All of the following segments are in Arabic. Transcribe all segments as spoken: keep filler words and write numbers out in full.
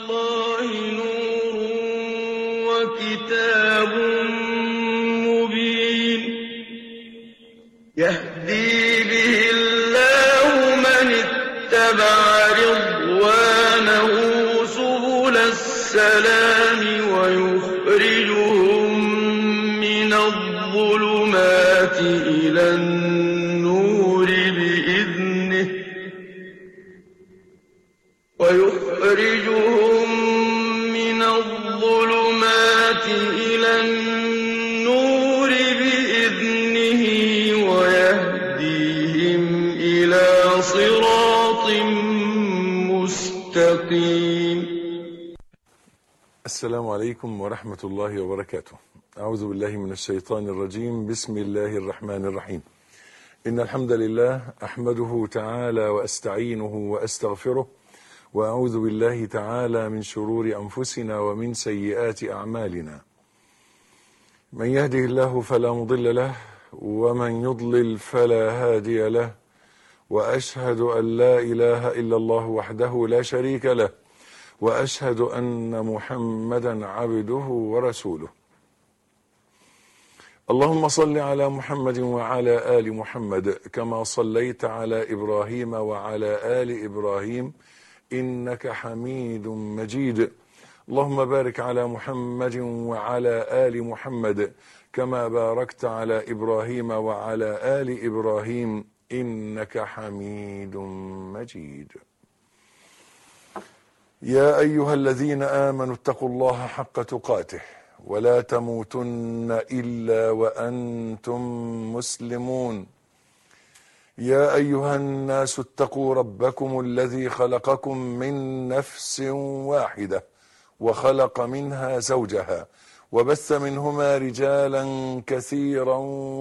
اللَّهِ نُورٌ وَكِتَابٌ مُّبِينٌ يَهْدِي بِهِ اللَّهُ مَنِ اتَّبَعَ رِضْوَانَهُ سُبُلَ السَّلَامِ وَيُخْرِجُهُم مِّنَ الظُّلُمَاتِ إِلَى النُّورِ بِإِذْنِهِ وَيُخْرِجُهُم مِّنَ الظُّلُمَاتِ إِلَى النُّورِ بِإِذْنِهِ وَيَهْدِيهِمْ إِلَىٰ صِرَاطٍ مُّسْتَقِيمٍ. السلام عليكم ورحمة الله وبركاته. أعوذ بالله من الشيطان الرجيم. بسم الله الرحمن الرحيم. إن الحمد لله أحمده تعالى وأستعينه وأستغفره، وأعوذ بالله تعالى من شرور أنفسنا ومن سيئات أعمالنا. من يهده الله فلا مضل له، ومن يضلل فلا هادي له، وأشهد أن لا إله إلا الله وحده لا شريك له، وأشهد أن محمدا عبده ورسوله. اللهم صل على محمد وعلى آل محمد كما صليت على إبراهيم وعلى آل إبراهيم إنك حميد مجيد. اللهم بارك على محمد وعلى آل محمد كما باركت على إبراهيم وعلى آل إبراهيم إنك حميد مجيد. يا أيها الذين آمنوا اتقوا الله حق تقاته ولا تموتن إلا وأنتم مسلمون. يا أيها الناس اتقوا ربكم الذي خلقكم من نفس واحدة وخلق منها زوجها وبث منهما رجالا كثيرا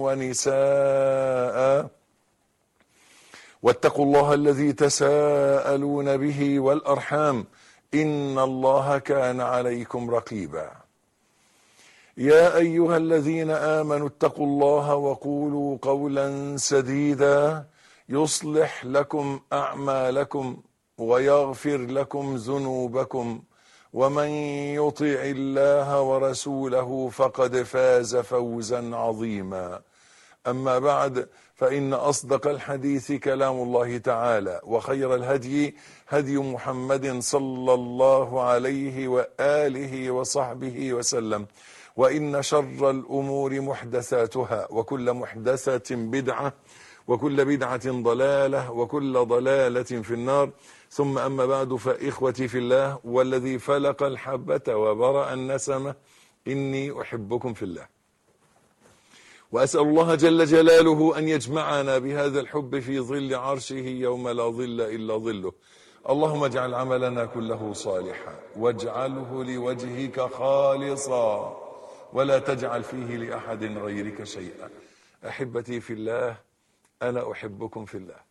ونساء، واتقوا الله الذي تساءلون به والأرحام إن الله كان عليكم رقيبا. يا أيها الذين آمنوا اتقوا الله وقولوا قولا سديدا يصلح لكم أعمالكم ويغفر لكم ذنوبكم، ومن يطع الله ورسوله فقد فاز فوزا عظيما. أما بعد، فإن أصدق الحديث كلام الله تعالى، وخير الهدي هدي محمد صلى الله عليه وآله وصحبه وسلم، وإن شر الأمور محدثاتها، وكل محدثة بدعة، وكل بدعة ضلالة، وكل ضلالة في النار. ثم أما بعد، فإخوتي في الله والذي فلق الحبة وبرأ النسمة، إني أحبكم في الله، وأسأل الله جل جلاله أن يجمعنا بهذا الحب في ظل عرشه يوم لا ظل إلا ظله. اللهم اجعل عملنا كله صالحا، واجعله لوجهك خالصا، ولا تجعل فيه لأحد غيرك شيئا. أحبتي في الله، أنا أحبكم في الله.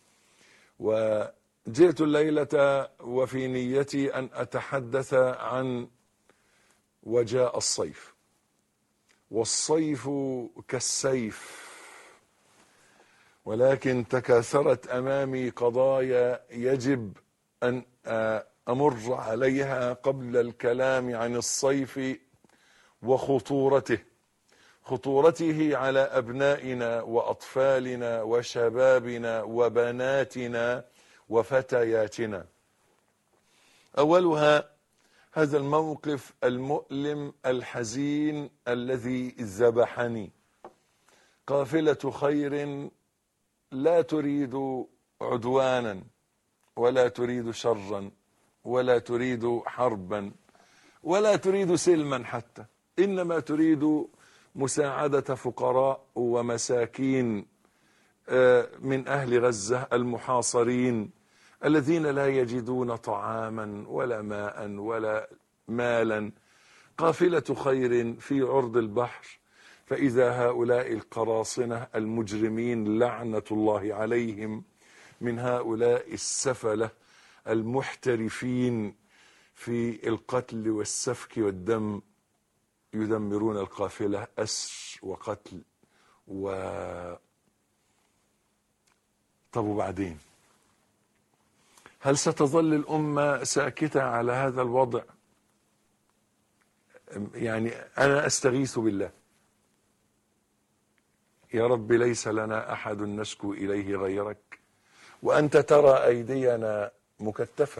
وجئت الليلة وفي نيتي أن أتحدث عن وجاء الصيف، والصيف كالسيف، ولكن تكاثرت أمامي قضايا يجب أن أمر عليها قبل الكلام عن الصيف وخطورته خطورته على أبنائنا وأطفالنا وشبابنا وبناتنا وفتياتنا. أولها هذا الموقف المؤلم الحزين الذي ذبحني. قافلة خير لا تريد عدوانا، ولا تريد شرا، ولا تريد حربا، ولا تريد سلما حتى، إنما تريد مساعدة فقراء ومساكين من أهل غزة المحاصرين الذين لا يجدون طعاما ولا ماء ولا مالا. قافلة خير في عرض البحر، فإذا هؤلاء القراصنة المجرمين لعنة الله عليهم من هؤلاء السفلة المحترفين في القتل والسفك والدم يدمرون القافلة، أسر وقتل و طب وبعدين؟ هل ستظل الأمة ساكتة على هذا الوضع؟ يعني أنا أستغيث بالله، يا رب ليس لنا أحد نشكو إليه غيرك، وأنت ترى أيدينا مكتفة،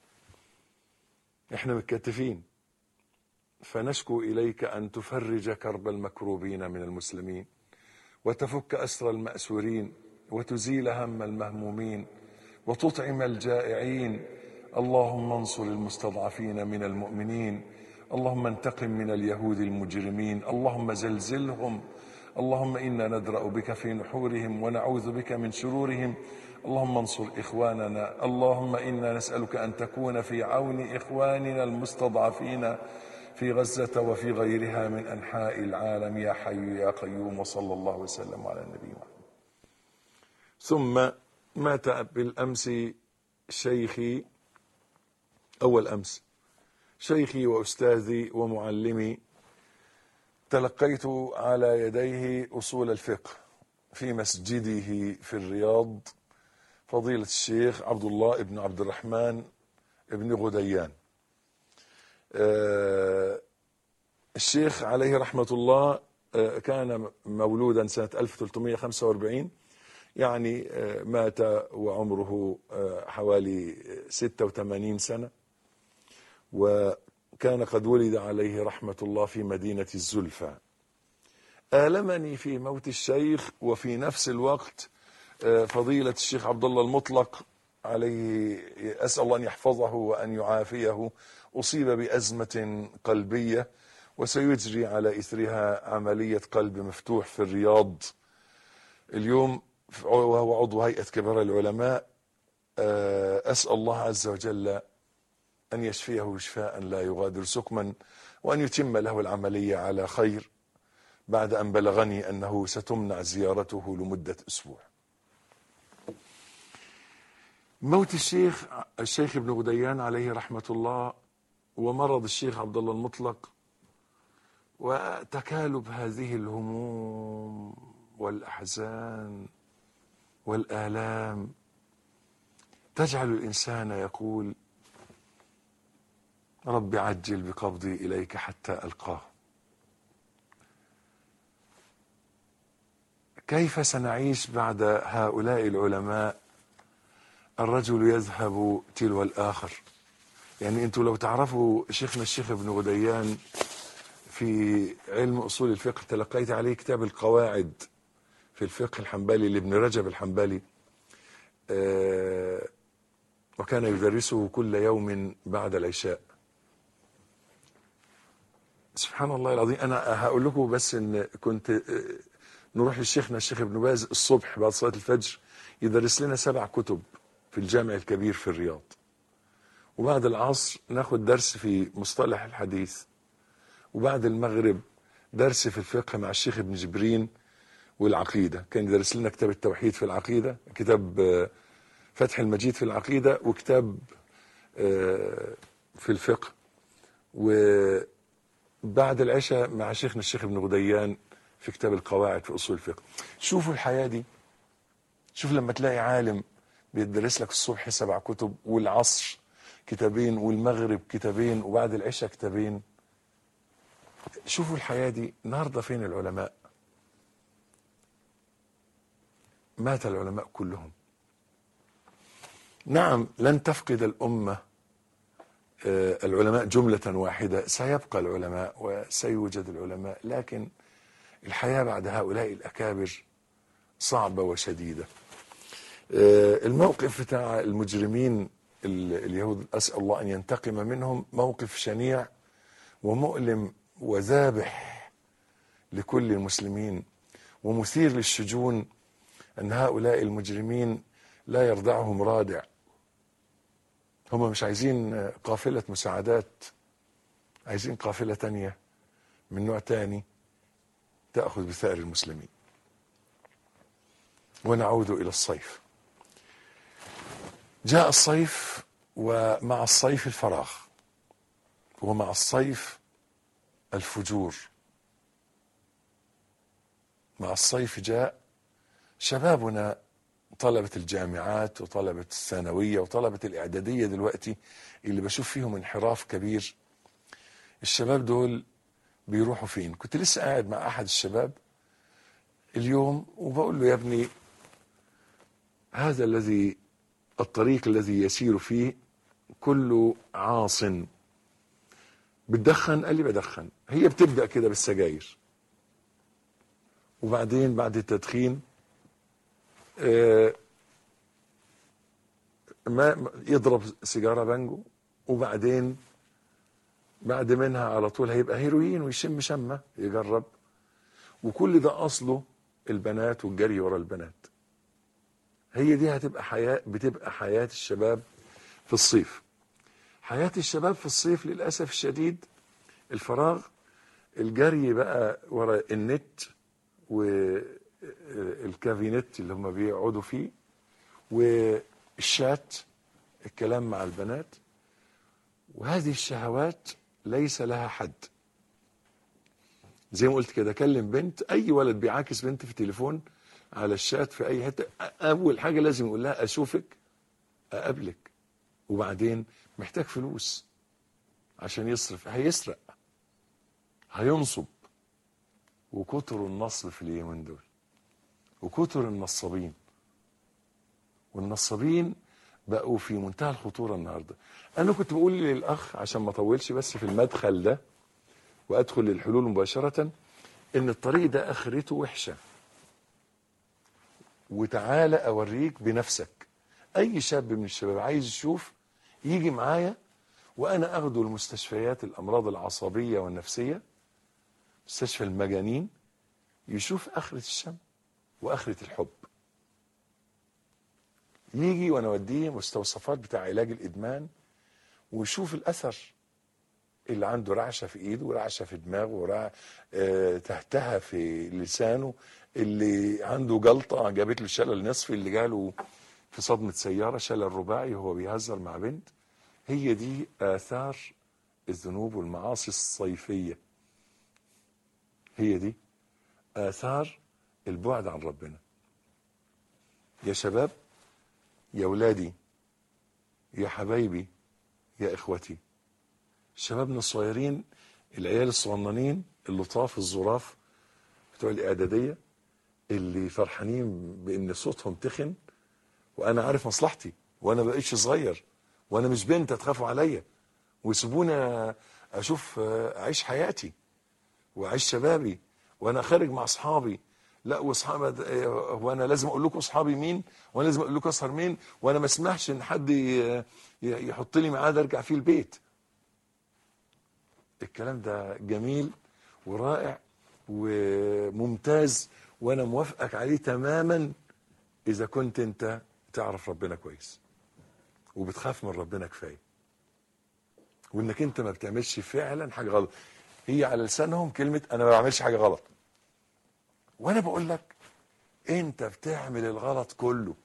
إحنا متكتفين، فنشكو إليك أن تفرج كرب المكروبين من المسلمين، وتفك أسر المأسورين، وتزيل هم المهمومين، وتطعم الجائعين. اللهم انصر المستضعفين من المؤمنين، اللهم انتقم من اليهود المجرمين، اللهم زلزلهم، اللهم إنا ندرأ بك في نحورهم ونعوذ بك من شرورهم. اللهم انصر إخواننا، اللهم إنا نسألك أن تكون في عون إخواننا المستضعفين في غزة وفي غيرها من أنحاء العالم، يا حي يا قيوم. وصلى الله وسلم على النبي محمد. ثم مات بالأمس شيخي، أول أمس شيخي وأستاذي ومعلمي، تلقيت على يديه أصول الفقه في مسجده في الرياض، فضيلة الشيخ عبد الله بن عبد الرحمن بن غديان. آه الشيخ عليه رحمة الله آه كان مولودا سنة ألف وثلاثمائة وخمسة وأربعين، يعني آه مات وعمره آه حوالي ستة وثمانين سنة، وكان قد ولد عليه رحمة الله في مدينة الزلفى. آلمني في موت الشيخ وفي نفس الوقت فضيلة الشيخ عبد الله المطلق عليه، أسأل الله أن يحفظه وأن يعافيه، أصيب بأزمة قلبية وسيجري على إثرها عملية قلب مفتوح في الرياض اليوم، وهو عضو هيئة كبار العلماء. أسأل الله عز وجل أن يشفيه شفاء لا يغادر سقما، وأن يتم له العملية على خير، بعد أن بلغني أنه ستمنع زيارته لمدة أسبوع. موت الشيخ الشيخ ابن غديان عليه رحمة الله، ومرض الشيخ عبد الله المطلق، وتكالب هذه الهموم والأحزان والآلام تجعل الإنسان يقول رب عجل بقبضي إليك حتى ألقاه. كيف سنعيش بعد هؤلاء العلماء؟ الرجل يذهب تلو الآخر. يعني انتوا لو تعرفوا شيخنا الشيخ ابن غديان في علم أصول الفقه، تلقيت عليه كتاب القواعد في الفقه الحنبلي لابن رجب الحنبلي، آه وكان يدرسه كل يوم بعد العشاء. سبحان الله العظيم. أنا هقول لكم بس إن كنت نروح لشيخنا الشيخ ابن باز الصبح بعد صلاة الفجر، يدرس لنا سبع كتب في الجامع الكبير في الرياض، وبعد العصر ناخد درس في مصطلح الحديث، وبعد المغرب درس في الفقه مع الشيخ ابن جبرين والعقيدة. كان يدرس لنا كتاب التوحيد في العقيدة، كتاب فتح المجيد في العقيدة، وكتاب في الفقه. وبعد العشاء مع شيخنا الشيخ ابن غديان في كتاب القواعد في أصول الفقه. شوفوا الحياة دي، شوف لما تلاقي عالم بيدرس لك الصبح سبع كتب، والعصر كتابين، والمغرب كتابين، وبعد العشاء كتابين. شوفوا الحياة دي. النهارده فين العلماء؟ مات العلماء كلهم. نعم، لن تفقد الأمة العلماء جملة واحدة، سيبقى العلماء وسيوجد العلماء، لكن الحياة بعد هؤلاء الأكابر صعبة وشديدة. الموقف بتاع المجرمين اليهود، أسأل الله أن ينتقم منهم، موقف شنيع ومؤلم وذابح لكل المسلمين، ومثير للشجون أن هؤلاء المجرمين لا يرضعهم رادع. هم مش عايزين قافلة مساعدات، عايزين قافلة تانية من نوع تاني تأخذ بثأر المسلمين. ونعود إلى الصيف. جاء الصيف، ومع الصيف الفراغ، ومع الصيف الفجور. مع الصيف جاء شبابنا طلبة الجامعات وطلبة الثانوية وطلبة الإعدادية دلوقتي اللي بشوف فيهم انحراف كبير. الشباب دول بيروحوا فين؟ كنت لسه قاعد مع أحد الشباب اليوم وبقول له: يا ابني، هذا الذي الطريق الذي يسير فيه كله عاص. بتدخن؟ قال لي: بدخن. هي بتبدأ كده بالسجاير، وبعدين بعد التدخين آه ما يضرب سيجارة بانجو، وبعدين بعد منها على طول هيبقى هيروين ويشم شمة يجرب. وكل ده أصله البنات والجري ورا البنات. هي دي هتبقى حياة بتبقى حياة الشباب في الصيف. حياة الشباب في الصيف للأسف الشديد الفراغ، الجري بقى ورا النت والكافينت اللي هم بيقعدوا فيه، والشات، الكلام مع البنات. وهذه الشهوات ليس لها حد. زي ما قلت كده، كلم بنت، اي ولد بيعاكس بنت في التليفون على الشات في اي حته، اول حاجه لازم يقول لها: اشوفك، اقابلك. وبعدين محتاج فلوس عشان يصرف، هيسرق، هينصب. وكتر النصب في اليومين دول، وكتر النصابين. والنصابين بقوا في منتهى الخطوره النهارده. انا كنت بقول للاخ عشان ما اطولش بس في المدخل ده وادخل للحلول مباشره، ان الطريق ده اخرته وحشه. وتعالى اوريك بنفسك. اي شاب من الشباب عايز يشوف يجي معايا، وانا اخده المستشفيات الامراض العصبيه والنفسيه، مستشفى المجانين، يشوف اخره الشم واخره الحب. يجي وانا اوديه مستوصفات بتاع علاج الادمان، ويشوف الاثر. اللي عنده رعشه في ايده ورعشه في دماغه ورع... اه... تهتها في لسانه، اللي عنده جلطه جابت له شلل نصفي، اللي جاله في صدمه سياره شلل رباعي وهو بيهزر مع بنت. هي دي اثار الذنوب والمعاصي الصيفيه. هي دي آثار البعد عن ربنا. يا شباب، يا ولادي، يا حبايبي، يا إخوتي، شبابنا الصغيرين، العيال الصغننين اللطاف الظراف بتوع الإعدادية، اللي فرحانين بإن صوتهم تخن، وأنا عارف مصلحتي، وأنا بقيتش صغير، وأنا مش بنت تخافوا عليا، ويسيبوني أشوف أعيش حياتي وأعيش شبابي، وانا خارج مع اصحابي. لا، واصحابي وانا لازم اقول لكم اصحابي مين، وانا لازم اقول لكم اسهر مين، وانا ما اسمحش ان حد يحط لي ميعاد ارجع فيه البيت. الكلام ده جميل ورائع وممتاز، وانا موافقك عليه تماما اذا كنت انت تعرف ربنا كويس وبتخاف من ربنا كفايه، وانك انت ما بتعملش فعلا حاجه غلط. هي على لسانهم كلمه انا ما بعملش حاجه غلط، وانا بقول لك انت بتعمل الغلط كله.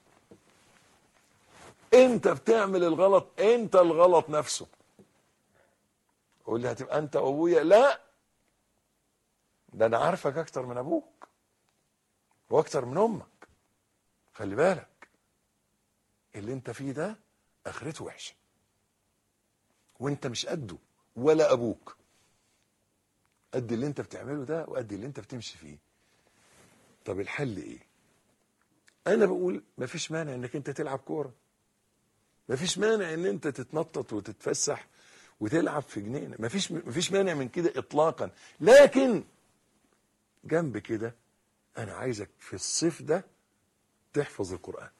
انت بتعمل الغلط، انت الغلط نفسه. قول لي هتبقى انت وابويا؟ لا، ده انا عارفك اكتر من ابوك واكتر من امك. خلي بالك، اللي انت فيه ده اخرته وحشه، وانت مش قده ولا ابوك قد اللي انت بتعمله ده وقد اللي انت بتمشي فيه. طب الحل ايه؟ انا بقول مفيش مانع انك انت تلعب كوره، مفيش مانع ان انت تتنطط وتتفسح وتلعب في جنينه، مفيش مفيش مانع من كده اطلاقا. لكن جنب كده انا عايزك في الصيف ده تحفظ القرآن.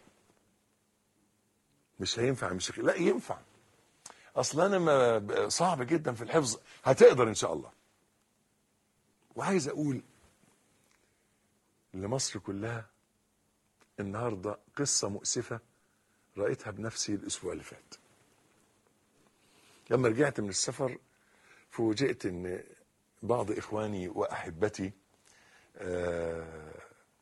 مش هينفع مش لا ينفع، اصل انا ما صعب جدا في الحفظ، هتقدر ان شاء الله. وعايز اقول لمصر كلها النهارده قصه مؤسفه رأيتها بنفسي الاسبوع اللي فات. لما رجعت من السفر فوجئت ان بعض اخواني واحبتي آه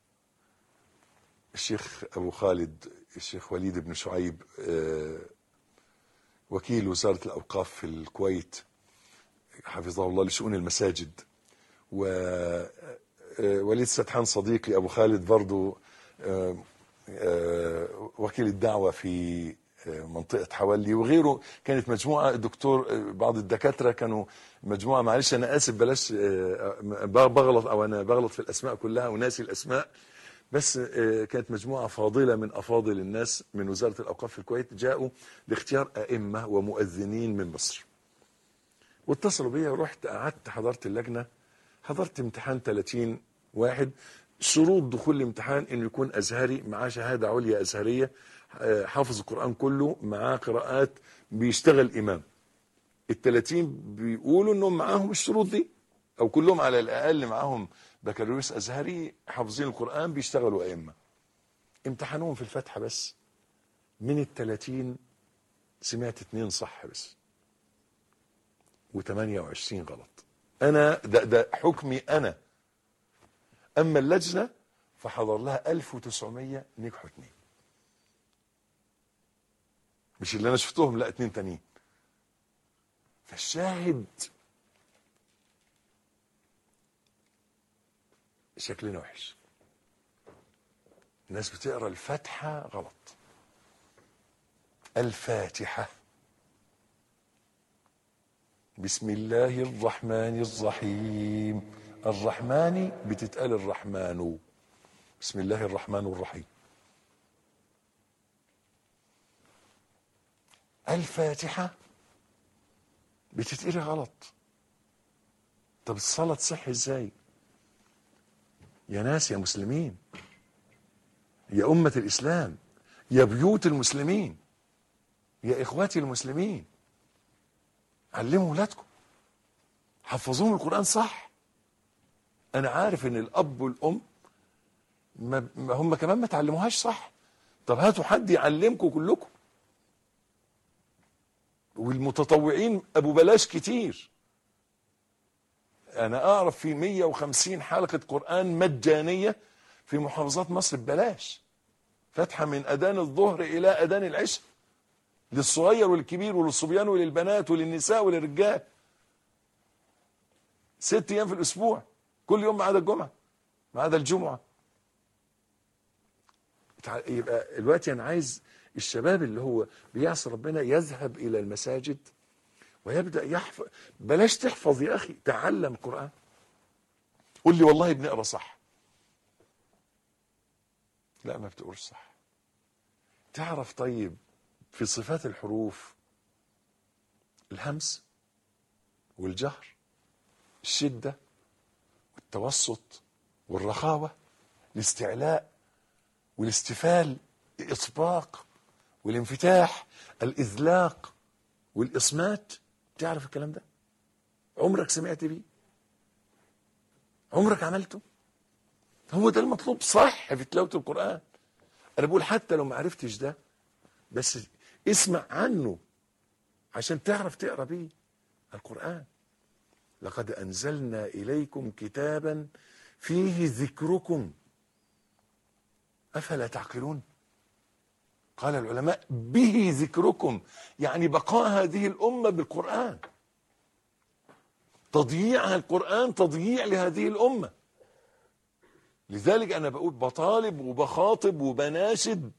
الشيخ ابو خالد، الشيخ وليد بن شعيب آه وكيل وزارة الاوقاف في الكويت حفظه الله لشؤون المساجد، ووليد ستحان صديقي ابو خالد برضو وكيل الدعوة في منطقة حوالي وغيره، كانت مجموعة الدكتور، بعض الدكاترة كانوا مجموعة، معلش أنا آسف بلاش بغلط أو أنا بغلط في الأسماء كلها وناسي الأسماء، بس كانت مجموعة فاضلة من أفاضل الناس من وزارة الأوقاف في الكويت جاءوا لاختيار أئمة ومؤذنين من مصر، واتصلوا بيا ورحت قعدت حضرت اللجنة، حضرت امتحان ثلاثين واحد. شروط دخول الامتحان انه يكون ازهري معاه شهاده عليا ازهريه، حافظ القران كله، معاه قراءات، بيشتغل امام. الثلاثين بيقولوا انهم معاهم الشروط دي، او كلهم على الاقل معاهم بكالوريوس ازهري، حافظين القران، بيشتغلوا ائمه. امتحانهم في الفاتحه بس، من الثلاثين سمعت اتنين صح بس وثمانية وعشرين غلط. انا ده ده حكمي انا. اما اللجنه فحضر لها ألف وتسعمية نجحوا اتنين، مش اللي انا شفتهم، لا اتنين تانيين. فالشاهد شكلنا وحش، الناس بتقرا الفاتحه غلط. الفاتحه بسم الله الرحمن الرحيم، الرحمن بتتقال الرحمن، بسم الله الرحمن الرحيم. الفاتحة بتتقري غلط. طب الصلاة تصح ازاي يا ناس، يا مسلمين، يا أمة الإسلام، يا بيوت المسلمين، يا إخواتي المسلمين؟ علموا ولادكم، حفظوهم القرآن صح. أنا عارف إن الأب والأم ما هم كمان ما تعلموهاش صح. طب هاتوا حد يعلمكم كلكم، والمتطوعين أبو بلاش كتير. أنا أعرف في مية وخمسين حلقة قرآن مجانية في محافظات مصر ببلاش، فاتحة من أذان الظهر إلى أذان العشاء، للصغير والكبير وللصبيان وللبنات وللنساء وللرجال، ست أيام في الأسبوع، كل يوم ما عدا الجمعة، ما عدا الجمعة. يبقى دلوقتي أنا عايز الشباب اللي هو بيعصي ربنا يذهب إلى المساجد ويبدأ يحفظ. بلاش تحفظ يا أخي، تعلم قرآن. قول لي والله بنقرأ صح، لا ما بتقولش صح. تعرف طيب في صفات الحروف الهمس والجهر، الشدة والتوسط والرخاوة، الاستعلاء والاستفال، الإطباق والانفتاح، الإذلاق والإصمات. تعرف الكلام ده؟ عمرك سمعت بيه؟ عمرك عملته؟ هو ده المطلوب صح في تلاوة القرآن. أنا بقول حتى لو ما عرفتش ده، بس اسمع عنه عشان تعرف تقرأ بيه القرآن. لقد أنزلنا إليكم كتابا فيه ذكركم أفلا تعقلون. قال العلماء به ذكركم، يعني بقاء هذه الأمة بالقرآن، تضييعها القرآن تضييع لهذه الأمة. لذلك أنا بقول بطالب وبخاطب وبناشد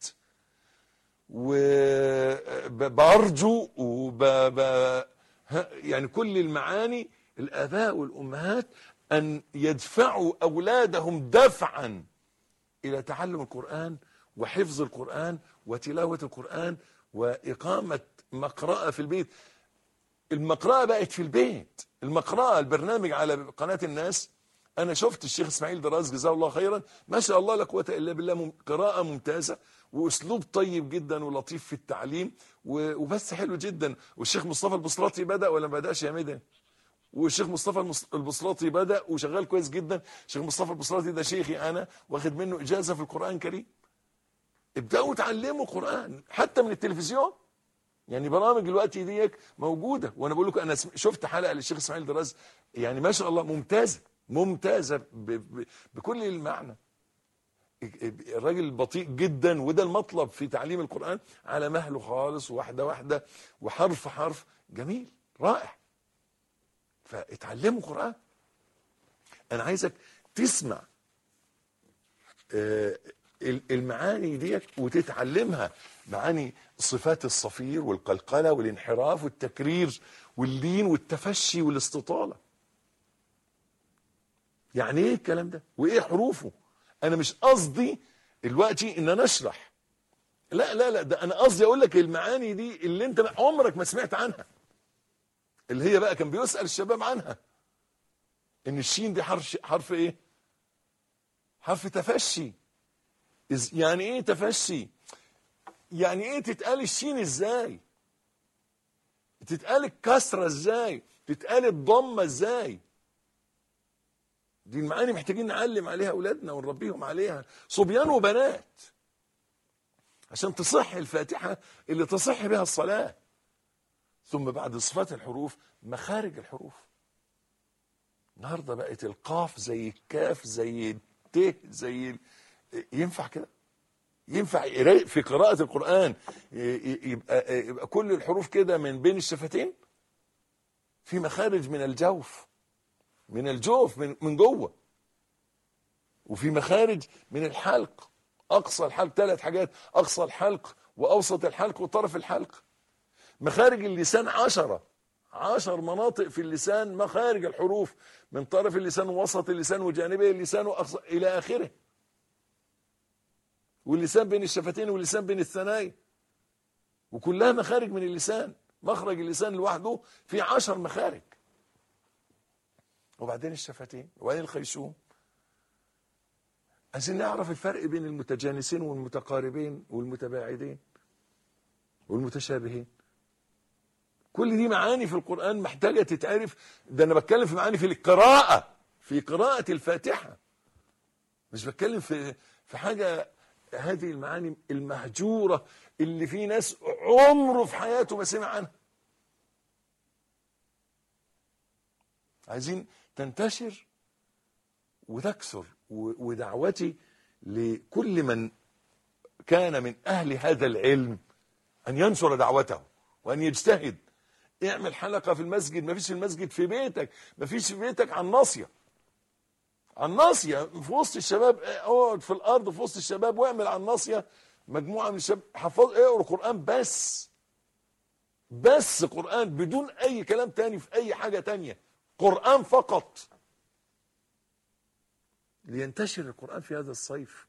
وبرجو وب يعني كل المعاني الآباء والأمهات أن يدفعوا أولادهم دفعا إلى تعلم القرآن وحفظ القرآن وتلاوة القرآن وإقامة مقرأة في البيت. المقرأة بقت في البيت، المقرأة البرنامج على قناة الناس. أنا شفت الشيخ إسماعيل دراز جزاه الله خيرا، ما شاء الله لا قوة إلا بالله، قراءة ممتازة وأسلوب طيب جدا ولطيف في التعليم وبس حلو جدا. والشيخ مصطفى البصراطي بدأ ولا ما بدأش يا ميدان؟ والشيخ مصطفى البصراطي بدأ وشغال كويس جدا. الشيخ مصطفى البصراطي ده شيخي أنا، واخد منه إجازة في القرآن الكريم. ابدأوا تعلموا قرآن حتى من التلفزيون، يعني برامج دلوقتي ديك موجودة. وأنا بقول لكم أنا شفت حلقة للشيخ إسماعيل دراز، يعني ما شاء الله ممتازة ممتازة ب ب بكل المعنى. الراجل بطيء جدا، وده المطلب في تعليم القرآن، على مهله خالص، واحدة واحدة وحرف حرف، جميل رائع. فاتعلموا قرآن. أنا عايزك تسمع المعاني ديت وتتعلمها، معاني صفات الصفير والقلقلة والانحراف والتكرير واللين والتفشي والاستطالة. يعني ايه الكلام ده وايه حروفه؟ انا مش قصدي دلوقتي ان انا اشرح، لا لا لا، ده انا قصدي اقول لك المعاني دي اللي انت عمرك ما سمعت عنها، اللي هي بقى كان بيسأل الشباب عنها، ان الشين دي حرف حرف ايه؟ حرف تفشي. يعني ايه تفشي؟ يعني ايه تتقال الشين ازاي؟ تتقال الكسرة ازاي؟ تتقال الضمة ازاي؟ دي المعاني محتاجين نعلم عليها اولادنا ونربيهم عليها، صبيان وبنات، عشان تصح الفاتحة اللي تصح بها الصلاة. ثم بعد صفات الحروف مخارج الحروف. النهارده بقت القاف زي الكاف زي الت زي ال... ينفع كده؟ ينفع في قراءة القرآن يبقى, يبقى كل الحروف كده من بين الشفتين؟ في مخارج من الجوف، من الجوف من, من جوه، وفي مخارج من الحلق، أقصى الحلق، ثلاث حاجات: أقصى الحلق وأوسط الحلق وطرف الحلق. مخارج اللسان عشرة، عشر مناطق في اللسان مخارج الحروف، من طرف اللسان ووسط اللسان وجانبي اللسان وأقصى إلى آخره. واللسان بين الشفتين واللسان بين الثنايا، وكلها مخارج من اللسان. مخرج اللسان لوحده في عشر مخارج، وبعدين الشفتين وبعدين الخيشوم. عايزين نعرف الفرق بين المتجانسين والمتقاربين والمتباعدين والمتشابهين. كل دي معاني في القرآن محتاجة تتعرف. ده أنا بتكلم في معاني في القراءة، في قراءة الفاتحة، مش بتكلم في في حاجة. هذه المعاني المهجورة اللي في ناس عمره في حياته ما سمع عنها. عايزين تنتشر وتكثر. ودعوتي لكل من كان من أهل هذا العلم أن ينشر دعوته وأن يجتهد. اعمل حلقة في المسجد، ما فيش في المسجد، في بيتك، ما فيش في بيتك، عن ناصية، عن ناصية في وسط الشباب. اقعد في الأرض في وسط الشباب واعمل عن ناصية مجموعة من الشباب حفظ اقروا قرآن، بس بس قرآن بدون أي كلام تاني في أي حاجة تانية، قرآن فقط، لينتشر القرآن في هذا الصيف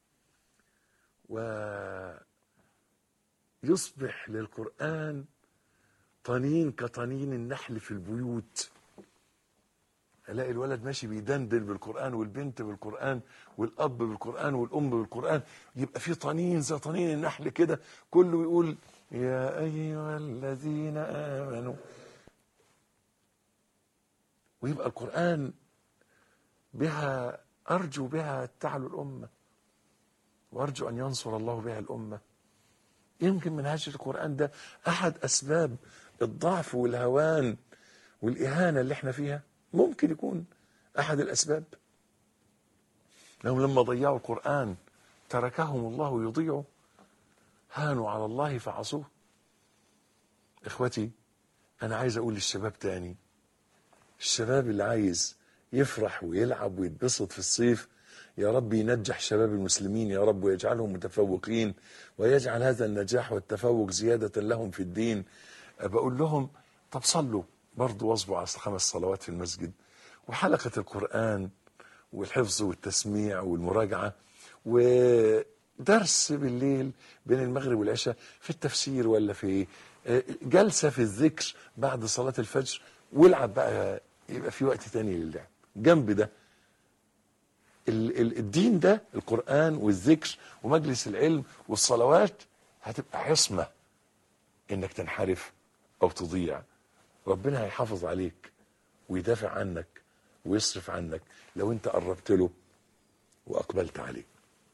ويصبح للقرآن طنين كطنين النحل في البيوت. الاقي الولد ماشي بيدندن بالقرآن والبنت بالقرآن والأب بالقرآن والأم بالقرآن، يبقى في طنين زي طنين النحل كده، كله يقول يا أيها الذين آمنوا، ويبقى القرآن بها أرجو بها تعلو الأمة، وأرجو أن ينصر الله بها الأمة. يمكن منهج القرآن ده أحد أسباب الضعف والهوان والإهانة اللي احنا فيها، ممكن يكون أحد الأسباب. لهم لما ضيعوا القرآن تركهم الله يضيعوا، هانوا على الله فعصوه. إخوتي، أنا عايز أقول للشباب تاني، الشباب اللي عايز يفرح ويلعب ويتبسط في الصيف، يا رب ينجح شباب المسلمين يا رب، ويجعلهم متفوقين، ويجعل هذا النجاح والتفوق زيادة لهم في الدين. بقول لهم طب صلوا برضو واصبوا على خمس صلوات في المسجد، وحلقة القرآن والحفظ والتسميع والمراجعة، ودرس بالليل بين المغرب والعشاء في التفسير، ولا في جلسة في الذكر بعد صلاة الفجر، والعب بقى، يبقى في وقت تاني للعب جنب ده. الدين ده القرآن والذكر ومجلس العلم والصلوات هتبقى عصمة انك تنحرف او تضيع. ربنا هيحافظ عليك ويدافع عنك ويصرف عنك لو انت قربت له واقبلت عليه.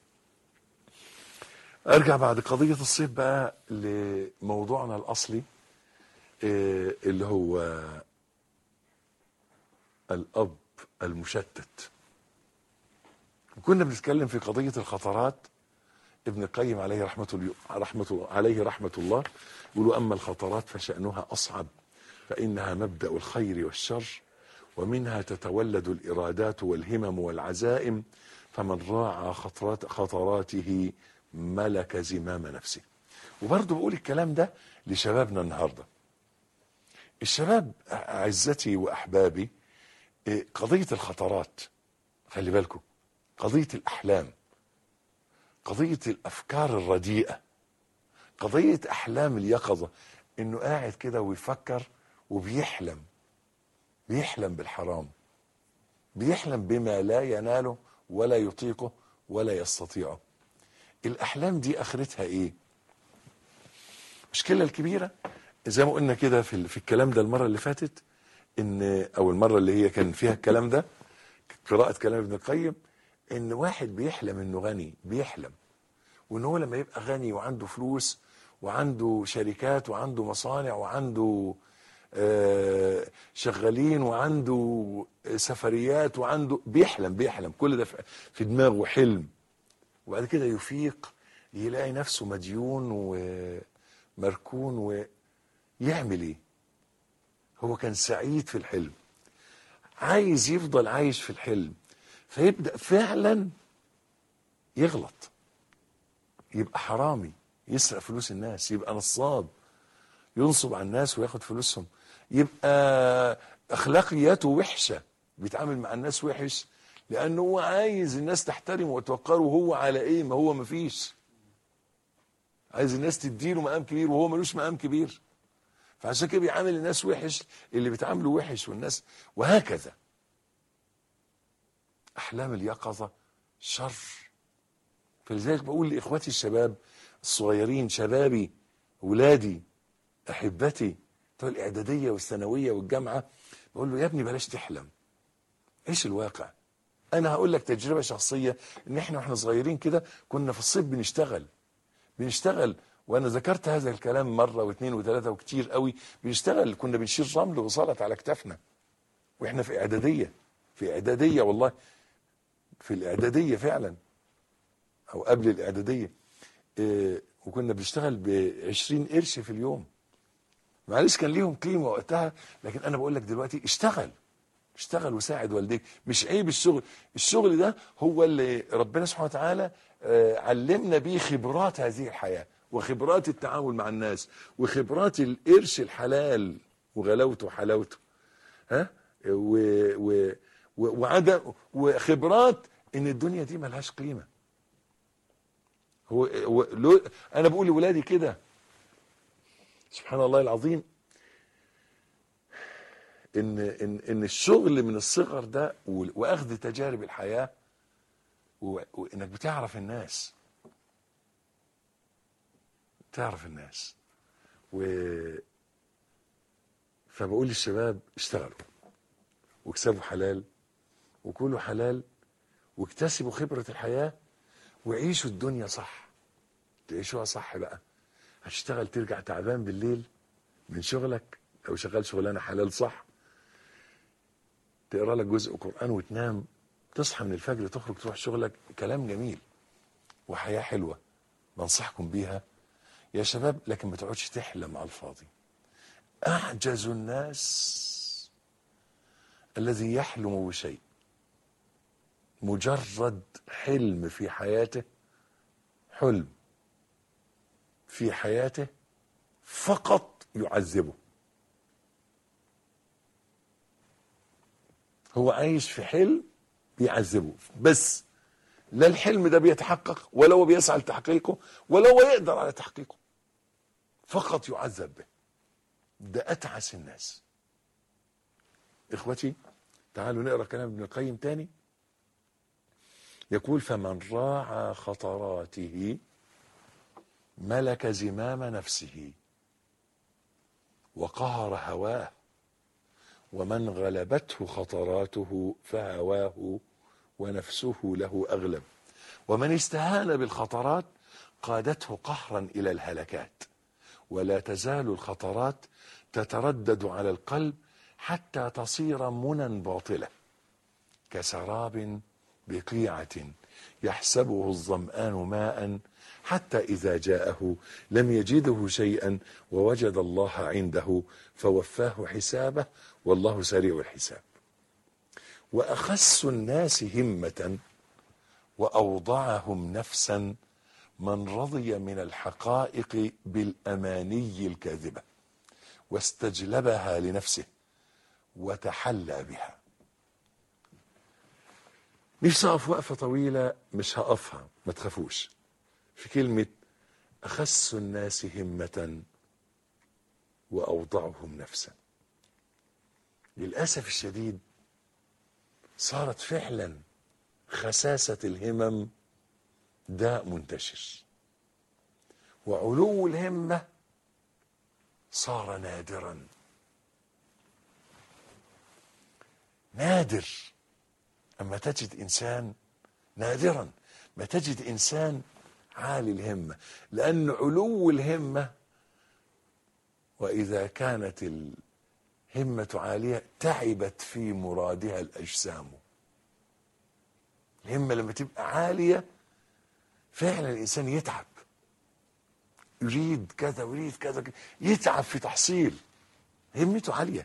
ارجع بعد قضية الصيف بقى لموضوعنا الاصلي اللي هو الاب المشتت. كنا بنتكلم في قضية الخطرات. ابن القيم عليه رحمة رحمة عليه رحمة الله يقول: أما الخطرات فشأنها أصعب، فإنها مبدأ الخير والشر، ومنها تتولد الإرادات والهمم والعزائم، فمن راعى خطرات خطراته ملك زمام نفسه. وبرضه بقول الكلام ده لشبابنا النهارده. الشباب اعزتي واحبابي، قضيه الخطرات، خلي بالكم، قضيه الاحلام، قضيه الافكار الرديئه، قضيه احلام اليقظه، انه قاعد كده ويفكر وبيحلم، بيحلم بالحرام، بيحلم بما لا يناله ولا يطيقه ولا يستطيعه. الاحلام دي اخرتها ايه؟ المشكله الكبيره زي ما قلنا كده في في الكلام ده المره اللي فاتت، ان او المره اللي هي كان فيها الكلام ده، قراءه كلام ابن القيم، ان واحد بيحلم انه غني، بيحلم وان هو لما يبقى غني وعنده فلوس وعنده شركات وعنده مصانع وعنده آه شغالين وعنده سفريات وعنده، بيحلم بيحلم كل ده في دماغه حلم. وبعد كده يفيق يلاقي نفسه مديون ومركون، ويعمل ايه؟ هو كان سعيد في الحلم، عايز يفضل عايش في الحلم، فيبدأ فعلا يغلط، يبقى حرامي، يسرق فلوس الناس، يبقى نصاب، ينصب على الناس وياخد فلوسهم، يبقى اخلاقياته وحشه، بيتعامل مع الناس وحش، لانه هو عايز الناس تحترمه وتوقره، وهو على ايه؟ ما هو ما فيش، عايز الناس تديله مقام كبير وهو ملوش مقام كبير، فعشان كده بيعامل الناس وحش، اللي بيتعاملوا وحش والناس، وهكذا. احلام اليقظه شر. فلذلك بقول لاخواتي الشباب الصغيرين، شبابي، ولادي، احبتي بتوع الاعداديه والثانويه والجامعه، بقول له يا ابني بلاش تحلم، عيش الواقع. انا هقول لك تجربه شخصيه، ان احنا واحنا صغيرين كده كنا في الصيف بنشتغل بنشتغل وانا ذكرت هذا الكلام مره واثنين وثلاثه وكتير قوي. بنشتغل، كنا بنشيل رمل وزلط على كتافنا واحنا في اعداديه، في اعداديه والله، في الاعداديه فعلا او قبل الاعداديه. إيه، وكنا بنشتغل بعشرين قرش في اليوم. معلش كان ليهم قيمه وقتها، لكن انا بقول لك دلوقتي اشتغل، اشتغل وساعد والديك، مش عيب الشغل. الشغل ده هو اللي ربنا سبحانه وتعالى علمنا بيه خبرات هذه الحياه، وخبرات التعامل مع الناس، وخبرات القرش الحلال وغلاوته وحلاوته، ها، و و وعدم، وخبرات ان الدنيا دي ملهاش قيمه. هو, هو انا بقول لاولادي كده، سبحان الله العظيم، ان ان ان الشغل من الصغر ده واخذ تجارب الحياه، وانك بتعرف الناس، تعرف الناس. و فبقول للشباب اشتغلوا واكسبوا حلال وكلوا حلال واكتسبوا خبره الحياه وعيشوا الدنيا صح، تعيشوها صح. بقى هتشتغل ترجع تعبان بالليل من شغلك، لو شغال شغلانه حلال صح، تقرا لك جزء قرآن وتنام، تصحى من الفجر تخرج تروح شغلك، كلام جميل وحياة حلوة بنصحكم بيها يا شباب. لكن ما تقعدش تحلم على الفاضي. أعجز الناس الذي يحلم بشيء، مجرد حلم في حياته، حلم في حياته فقط يعذبه. هو عايش في حلم بيعذبه بس، لا الحلم ده بيتحقق ولا هو بيسعى لتحقيقه ولا هو يقدر على تحقيقه، فقط يعذب به. ده أتعس الناس. إخوتي تعالوا نقرأ كلام ابن القيم تاني. يقول فمن راعى خطراته ملك زمام نفسه وقهر هواه، ومن غلبته خطراته فهواه ونفسه له أغلب، ومن استهان بالخطرات قادته قهرا إلى الهلكات. ولا تزال الخطرات تتردد على القلب حتى تصير منى باطلة، كسراب بقيعة يحسبه الظمآن ماء حتى إذا جاءه لم يجده شيئا ووجد الله عنده فوفاه حسابه والله سريع الحساب. وأخس الناس همة وأوضعهم نفسا من رضي من الحقائق بالأماني الكاذبة واستجلبها لنفسه وتحلى بها. نفسي أقف وقفة طويلة، مش هقفها ما تخافوش، في كلمة أخس الناس همة وأوضعهم نفسا. للأسف الشديد صارت فعلا خساسة الهمم داء منتشر، وعلو الهمة صار نادرا. نادر أما تجد إنسان، نادرا ما تجد إنسان عالي الهمة، لأن علو الهمة وإذا كانت الهمة عالية تعبت في مرادها الأجسام. الهمة لما تبقى عالية فعلا الإنسان يتعب، يريد كذا ويريد كذا، يتعب في تحصيل، همته عالية.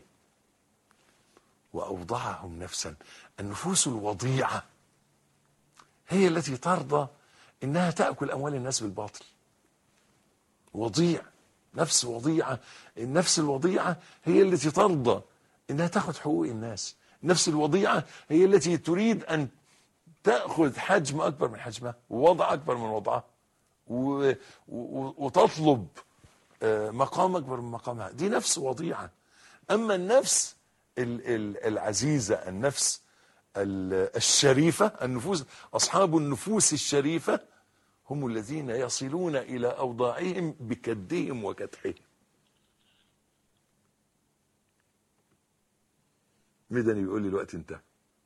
وأوضعهم نفسا، النفوس الوضيعة هي التي ترضى إنها تأكل أموال الناس بالباطل. وضيع، نفس وضيعة. النفس الوضيعة هي التي ترضى إنها تأخذ حقوق الناس. النفس الوضيعة هي التي تريد أن تأخذ حجم أكبر من حجمها ووضع أكبر من وضعها و... و... وتطلب مقام أكبر من مقامها. دي نفس وضيعة. أما النفس العزيزة، النفس الشريفة، النفوس أصحاب النفوس الشريفة هم الذين يصلون إلى أوضاعهم بكدهم وكدحهم. مدني بيقول لي الوقت انتهى،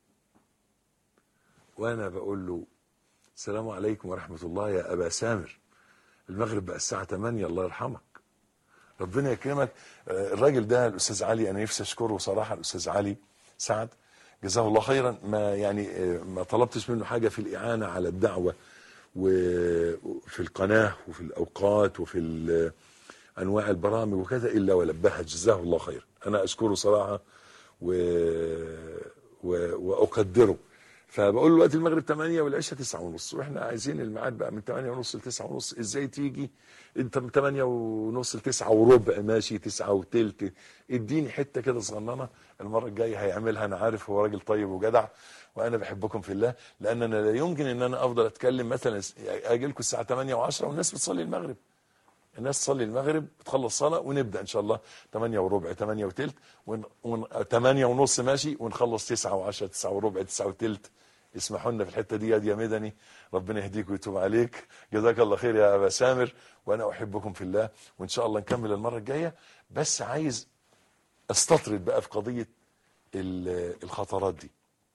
وأنا بقول له السلام عليكم ورحمة الله يا أبا سامر، المغرب بقى الساعة ثمانية، الله يرحمك، ربنا يكرمك. الراجل ده الأستاذ علي، أنا نفسي أشكره صراحة، الأستاذ علي سعد جزاه الله خيرا. ما يعني ما طلبتش منه حاجة في الإعانة على الدعوة وفي القناة وفي الأوقات وفي أنواع البرامج وكذا إلا ولبها، جزاه الله خيرا. أنا أشكره صراحة و... و... وأقدره. فبقول له وقت المغرب ثمانية والعشاء تسعة ونص، واحنا عايزين الميعاد بقى من ثمانية ونص ل تسعة ونص. ازاي تيجي انت من ثمانية ونص ل تسعة وربع ماشي، تسعة وثلث، اديني حته كده صغننه. المره الجايه هيعملها، انا عارف هو راجل طيب وجدع، وانا بحبكم في الله، لان انا لا يمكن ان انا افضل اتكلم مثلا اجي لكم الساعه ثمانية وعشرة والناس بتصلي المغرب. الناس تصلي المغرب، بتخلص صلاه ونبدا ان شاء الله ثمانية وربع، ثمانية وثلث، ون... ون... ثمانية ونص ماشي، ونخلص تسعة وعشرة، تسعة وربع، تسعة وثلث. اسمحوا لنا في الحته دي يا مدني، ربنا يهديك ويتوب عليك. جزاك الله خير يا ابا سامر، وانا احبكم في الله، وان شاء الله نكمل المره الجايه. بس عايز استطرد بقى في قضيه الخطرات دي،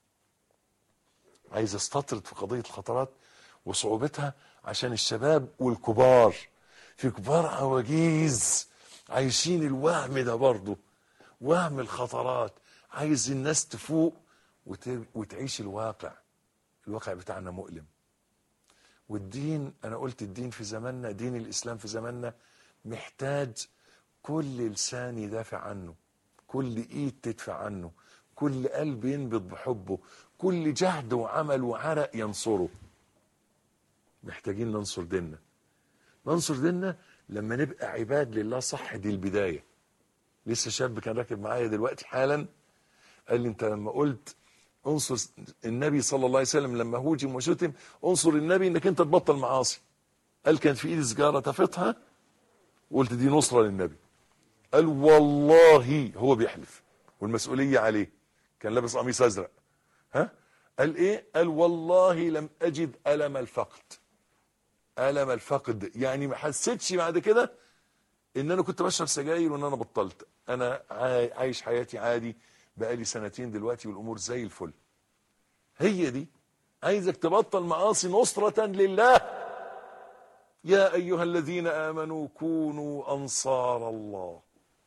عايز استطرد في قضيه الخطرات وصعوبتها، عشان الشباب والكبار، في كبار عواجيز عايشين الوهم ده برضه، وهم الخطرات. عايز الناس تفوق وتعيش الواقع. الواقع بتاعنا مؤلم. والدين، انا قلت الدين في زماننا، دين الاسلام في زماننا محتاج كل لسان يدافع عنه، كل ايد تدفع عنه، كل قلب ينبض بحبه، كل جهد وعمل وعرق ينصره. محتاجين ننصر ديننا. ننصر ديننا لما نبقى عباد لله صح. دي البداية. لسه شاب كان راكب معايا دلوقتي حالا قال لي انت لما قلت انصر النبي صلى الله عليه وسلم لما هوجم وشتم، انصر النبي انك انت تبطل معاصي. قال كان في ايدي سجاره تفطها وقلت دي نصره للنبي. قال والله هو بيحلف والمسؤوليه عليه، كان لابس قميص ازرق. ها قال ايه؟ قال والله لم اجد الم الفقد. الم الفقد يعني ما حسيتش بعد كده ان انا كنت بشرب سجاير وان انا بطلت. انا عايش حياتي عادي بقالي سنتين دلوقتي والامور زي الفل. هي دي، عايزك تبطل معاصي نصرة لله. يا ايها الذين امنوا كونوا انصار الله.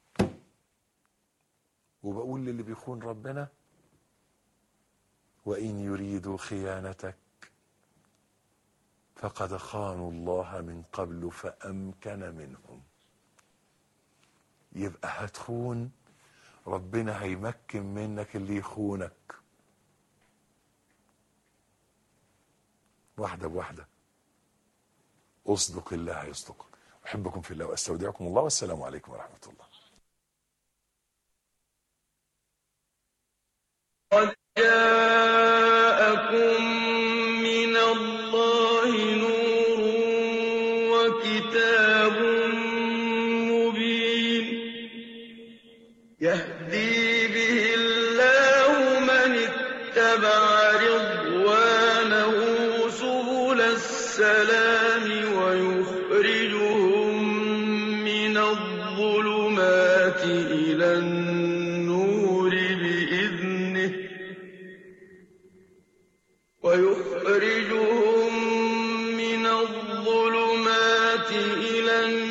وبقول للي بيخون ربنا وان يريدوا خيانتك فقد خانوا الله من قبل فامكن منهم. يبقى هتخون ربنا هيمكن منك اللي يخونك. واحدة بواحدة. اصدق الله يصدقك. احبكم في الله واستودعكم الله، والسلام عليكم ورحمة الله. قد جاءكم من الله نور وكتاب مبين يهدي به الله من اتبع رضوانه سبل السلام ويخرجهم من الظلمات إلى النور بإذنه ويخرجهم من الظلمات إلى النور